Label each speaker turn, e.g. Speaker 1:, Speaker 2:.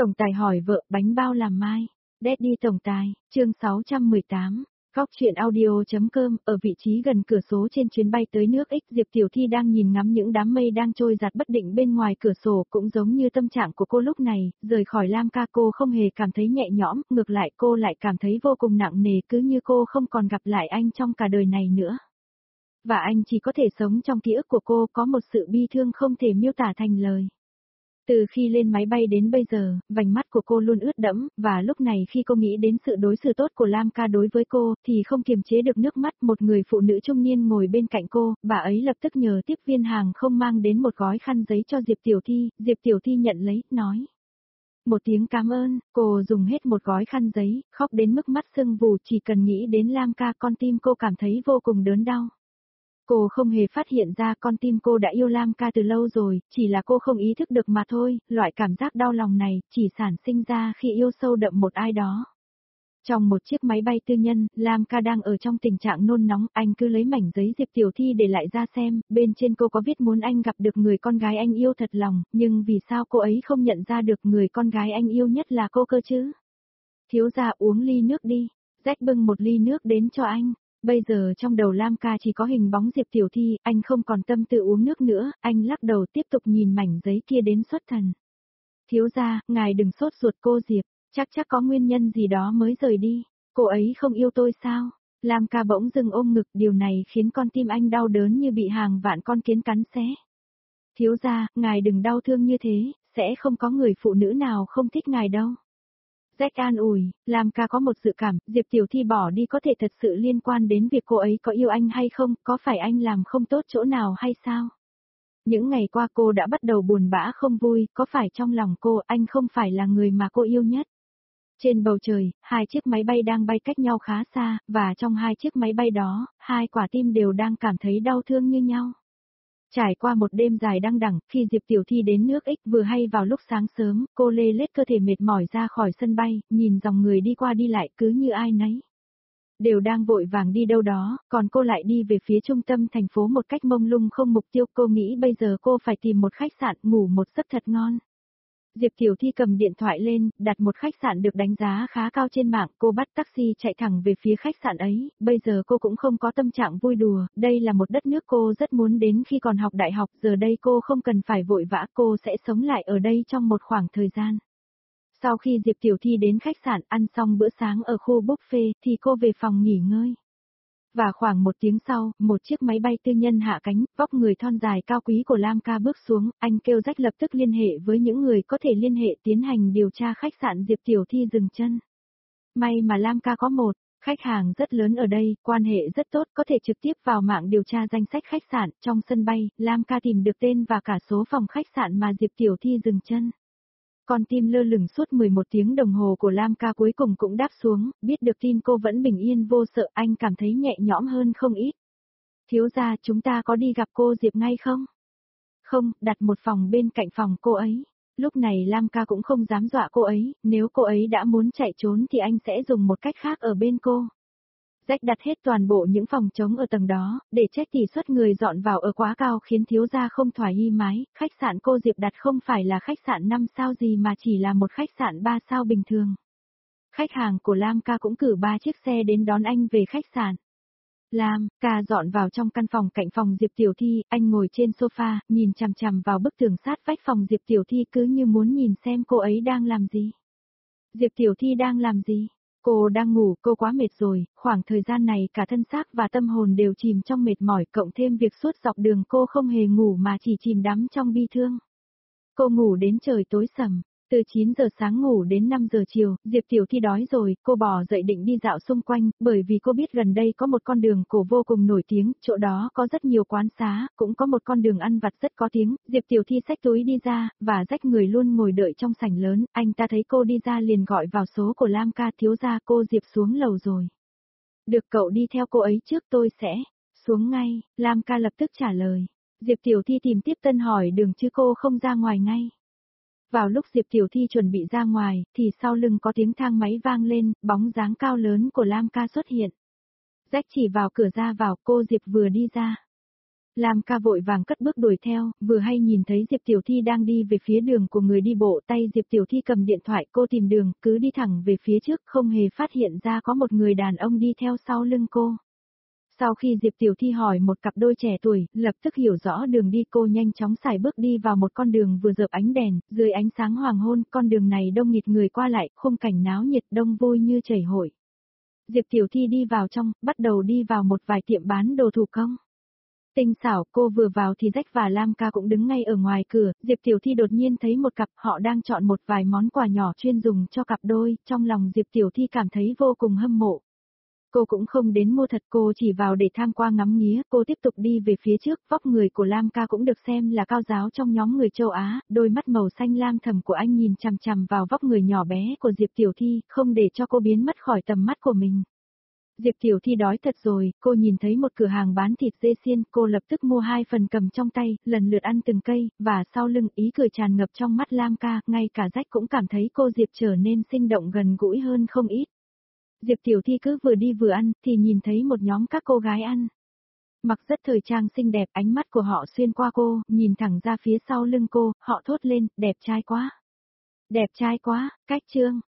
Speaker 1: Tổng tài hỏi vợ bánh bao làm mai. Daddy tổng tài, chương 618. Góc truyện audio.com. Ở vị trí gần cửa sổ trên chuyến bay tới nước X, Diệp Tiểu Thi đang nhìn ngắm những đám mây đang trôi giạt bất định bên ngoài cửa sổ, cũng giống như tâm trạng của cô lúc này, rời khỏi Lam ca cô không hề cảm thấy nhẹ nhõm, ngược lại cô lại cảm thấy vô cùng nặng nề, cứ như cô không còn gặp lại anh trong cả đời này nữa. Và anh chỉ có thể sống trong ký ức của cô, có một sự bi thương không thể miêu tả thành lời. Từ khi lên máy bay đến bây giờ, vành mắt của cô luôn ướt đẫm, và lúc này khi cô nghĩ đến sự đối xử tốt của Lam ca đối với cô, thì không kiềm chế được nước mắt. Một người phụ nữ trung niên ngồi bên cạnh cô, bà ấy lập tức nhờ tiếp viên hàng không mang đến một gói khăn giấy cho Diệp Tiểu Thi nhận lấy, nói. Một tiếng cảm ơn, cô dùng hết một gói khăn giấy, khóc đến mức mắt sưng vù, chỉ cần nghĩ đến Lam ca con tim cô cảm thấy vô cùng đớn đau. Cô không hề phát hiện ra con tim cô đã yêu Lam ca từ lâu rồi, chỉ là cô không ý thức được mà thôi, loại cảm giác đau lòng này chỉ sản sinh ra khi yêu sâu đậm một ai đó. Trong một chiếc máy bay tư nhân, Lam ca đang ở trong tình trạng nôn nóng, anh cứ lấy mảnh giấy Diệp Tiểu Thi để lại ra xem, bên trên cô có viết muốn anh gặp được người con gái anh yêu thật lòng, nhưng vì sao cô ấy không nhận ra được người con gái anh yêu nhất là cô cơ chứ? Thiếu gia uống ly nước đi, Jack bưng một ly nước đến cho anh. Bây giờ trong đầu Lam ca chỉ có hình bóng Diệp Tiểu Thi, anh không còn tâm tư uống nước nữa, anh lắc đầu tiếp tục nhìn mảnh giấy kia đến xuất thần. Thiếu gia, ngài đừng sốt ruột cô Diệp, chắc có nguyên nhân gì đó mới rời đi, cô ấy không yêu tôi sao? Lam ca bỗng dưng ôm ngực, điều này khiến con tim anh đau đớn như bị hàng vạn con kiến cắn xé. Thiếu gia, ngài đừng đau thương như thế, sẽ không có người phụ nữ nào không thích ngài đâu. Jack an ủi, Lam ca có một dự cảm, Diệp Tiểu Thi bỏ đi có thể thật sự liên quan đến việc cô ấy có yêu anh hay không, có phải anh làm không tốt chỗ nào hay sao? Những ngày qua cô đã bắt đầu buồn bã không vui, có phải trong lòng cô anh không phải là người mà cô yêu nhất? Trên bầu trời, hai chiếc máy bay đang bay cách nhau khá xa, và trong hai chiếc máy bay đó, hai quả tim đều đang cảm thấy đau thương như nhau. Trải qua một đêm dài đăng đẳng, khi Diệp Tiểu Thi đến nước X vừa hay vào lúc sáng sớm, cô lê lết cơ thể mệt mỏi ra khỏi sân bay, nhìn dòng người đi qua đi lại cứ như ai nấy. Đều đang vội vàng đi đâu đó, còn cô lại đi về phía trung tâm thành phố một cách mông lung không mục tiêu. Cô nghĩ bây giờ cô phải tìm một khách sạn ngủ một giấc thật ngon. Diệp Tiểu Thi cầm điện thoại lên, đặt một khách sạn được đánh giá khá cao trên mạng, cô bắt taxi chạy thẳng về phía khách sạn ấy, bây giờ cô cũng không có tâm trạng vui đùa, đây là một đất nước cô rất muốn đến khi còn học đại học, giờ đây cô không cần phải vội vã, cô sẽ sống lại ở đây trong một khoảng thời gian. Sau khi Diệp Tiểu Thi đến khách sạn ăn xong bữa sáng ở khu buffet, thì cô về phòng nghỉ ngơi. Và khoảng một tiếng sau, một chiếc máy bay tư nhân hạ cánh, vóc người thon dài cao quý của Lam ca bước xuống, anh kêu Jack lập tức liên hệ với những người có thể liên hệ tiến hành điều tra khách sạn Diệp Tiểu Thi dừng chân. May mà Lam ca có một khách hàng rất lớn ở đây, quan hệ rất tốt, có thể trực tiếp vào mạng điều tra danh sách khách sạn. Trong sân bay, Lam ca tìm được tên và cả số phòng khách sạn mà Diệp Tiểu Thi dừng chân. Con tim lơ lửng suốt 11 tiếng đồng hồ của Lam ca cuối cùng cũng đáp xuống, biết được tin cô vẫn bình yên vô sợ, anh cảm thấy nhẹ nhõm hơn không ít. Thiếu gia, chúng ta có đi gặp cô Diệp ngay không? Không, đặt một phòng bên cạnh phòng cô ấy. Lúc này Lam ca cũng không dám dọa cô ấy, nếu cô ấy đã muốn chạy trốn thì anh sẽ dùng một cách khác ở bên cô. Jack đặt hết toàn bộ những phòng trống ở tầng đó, để trách tỷ suất người dọn vào ở quá cao khiến thiếu gia không thoải mái. Khách sạn cô Diệp đặt không phải là khách sạn 5 sao gì mà chỉ là một khách sạn 3 sao bình thường. Khách hàng của Lam ca cũng cử 3 chiếc xe đến đón anh về khách sạn. Lam ca dọn vào trong căn phòng cạnh phòng Diệp Tiểu Thi, anh ngồi trên sofa, nhìn chằm chằm vào bức tường sát vách phòng Diệp Tiểu Thi cứ như muốn nhìn xem cô ấy đang làm gì. Diệp Tiểu Thi đang làm gì? Cô đang ngủ, cô quá mệt rồi, khoảng thời gian này cả thân xác và tâm hồn đều chìm trong mệt mỏi, cộng thêm việc suốt dọc đường cô không hề ngủ mà chỉ chìm đắm trong bi thương. Cô ngủ đến trời tối sầm, từ 9 giờ sáng ngủ đến 5 giờ chiều, Diệp Tiểu Thi đói rồi, cô bò dậy định đi dạo xung quanh, bởi vì cô biết gần đây có một con đường cổ vô cùng nổi tiếng, chỗ đó có rất nhiều quán xá, cũng có một con đường ăn vặt rất có tiếng. Diệp Tiểu Thi xách túi đi ra, và Jack người luôn ngồi đợi trong sảnh lớn, anh ta thấy cô đi ra liền gọi vào số của Lam ca, thiếu gia, cô Diệp xuống lầu rồi. Được, cậu đi theo cô ấy trước, tôi sẽ xuống ngay. Lam ca lập tức trả lời. Diệp Tiểu Thi tìm tiếp tân hỏi đường chứ cô không ra ngoài ngay. Vào lúc Diệp Tiểu Thi chuẩn bị ra ngoài, thì sau lưng có tiếng thang máy vang lên, bóng dáng cao lớn của Lam ca xuất hiện. Jack chỉ vào cửa ra vào, cô Diệp vừa đi ra. Lam ca vội vàng cất bước đuổi theo, vừa hay nhìn thấy Diệp Tiểu Thi đang đi về phía đường của người đi bộ, tay Diệp Tiểu Thi cầm điện thoại, cô tìm đường, cứ đi thẳng về phía trước, không hề phát hiện ra có một người đàn ông đi theo sau lưng cô. Sau khi Diệp Tiểu Thi hỏi một cặp đôi trẻ tuổi, lập tức hiểu rõ đường đi, cô nhanh chóng sải bước đi vào một con đường vừa dợp ánh đèn, dưới ánh sáng hoàng hôn, con đường này đông nghịt người qua lại, khung cảnh náo nhiệt đông vui như chảy hội. Diệp Tiểu Thi đi vào trong, bắt đầu đi vào một vài tiệm bán đồ thủ công. Tinh xảo, cô vừa vào thì Jack và Lam ca cũng đứng ngay ở ngoài cửa, Diệp Tiểu Thi đột nhiên thấy một cặp, họ đang chọn một vài món quà nhỏ chuyên dùng cho cặp đôi, trong lòng Diệp Tiểu Thi cảm thấy vô cùng hâm mộ. Cô cũng không đến mua thật, cô chỉ vào để tham qua ngắm nghía, cô tiếp tục đi về phía trước, vóc người của Lam ca cũng được xem là cao giáo trong nhóm người châu Á, đôi mắt màu xanh lam thẳm của anh nhìn chằm chằm vào vóc người nhỏ bé của Diệp Tiểu Thi, không để cho cô biến mất khỏi tầm mắt của mình. Diệp Tiểu Thi đói thật rồi, cô nhìn thấy một cửa hàng bán thịt dê xiên, cô lập tức mua 2 phần cầm trong tay, lần lượt ăn từng cây, và sau lưng ý cười tràn ngập trong mắt Lam ca, ngay cả Jack cũng cảm thấy cô Diệp trở nên sinh động gần gũi hơn không ít. Diệp Tiểu Thi cứ vừa đi vừa ăn, thì nhìn thấy một nhóm các cô gái ăn. Mặc rất thời trang xinh đẹp, ánh mắt của họ xuyên qua cô, nhìn thẳng ra phía sau lưng cô, họ thốt lên, đẹp trai quá. Đẹp trai quá, cách trương.